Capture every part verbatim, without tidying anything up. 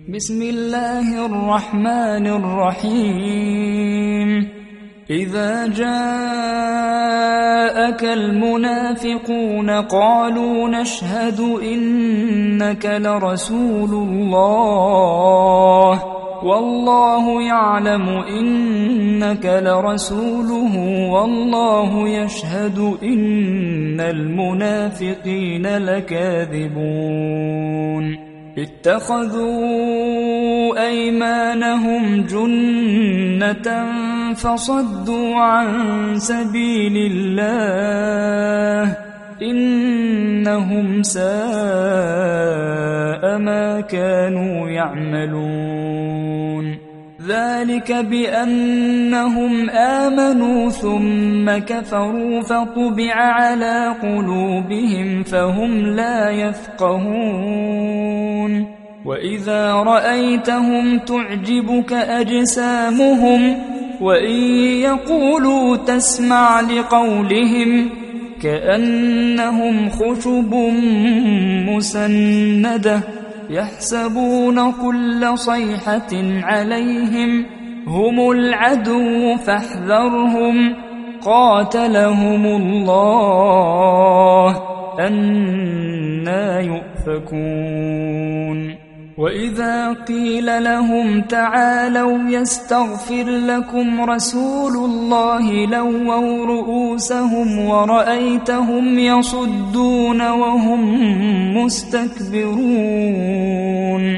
بسم الله الرحمن الرحيم إذا جاءك المنافقون قالوا نشهد إنك لرسول الله والله يعلم إنك لرسوله والله يشهد إن المنافقين لكاذبون اتخذوا أيمانهم جنة فصدوا عن سبيل الله إنهم ساء ما كانوا يعملون ذلك بأنهم آمنوا ثم كفروا فطبع على قلوبهم فهم لا يفقهون وإذا رأيتهم تعجبك أجسامهم وإن يقولوا تسمع لقولهم كأنهم خشب مسندة يحسبون كل صيحة عليهم هم العدو فاحذرهم قاتلهم الله أنى يؤفكون وإذا قيل لهم تعالوا يستغفر لكم رسول الله لووا رؤوسهم ورأيتهم يصدون وهم مستكبرون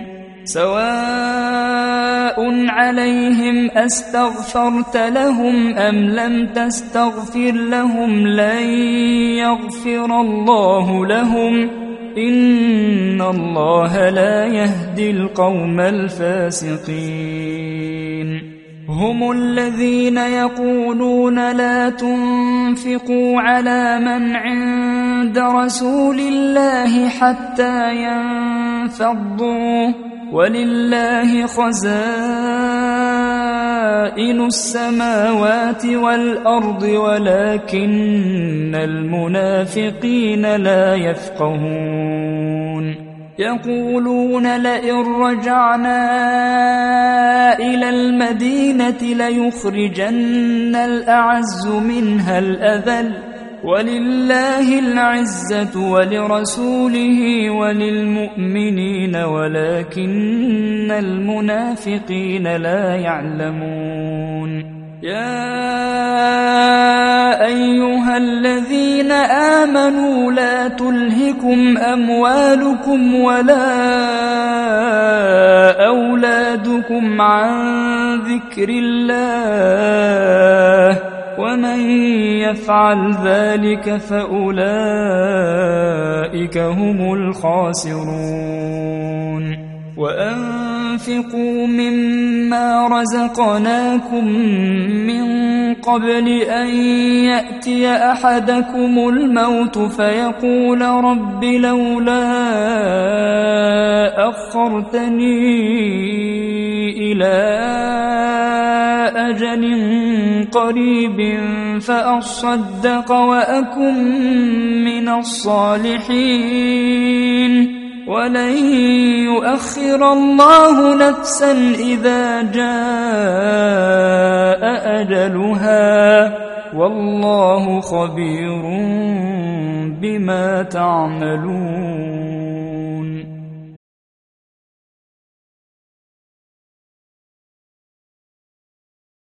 سواء عليهم أستغفرت لهم أم لم تستغفر لهم لن يغفر الله لهم إن الله لا يهدي القوم الفاسقين هم الذين يقولون لا تنفقوا على من عند رسول الله حتى ينفضوا ولله خزائن السماوات والأرض ولكن المنافقين لا يفقهون يقولون لئن رجعنا إلى المدينة ليخرجن الأعز منها الأذل ولله العزة ولرسوله وللمؤمنين ولكن المنافقين لا يعلمون يا أيها الذين آمنوا لا تلهكم أموالكم ولا أولادكم عن ذكر الله ومن يفعل ذلك فأولئك هم الخاسرون وأنفقوا مما رزقناكم من قبل أن يأتي أحدكم الموت فيقول رب لولا أخرتني إلى أجل قريب فأصدق وأكن من الصالحين ولن يؤخر الله نفسا إذا جاء أجلها والله خبير بما تعملون.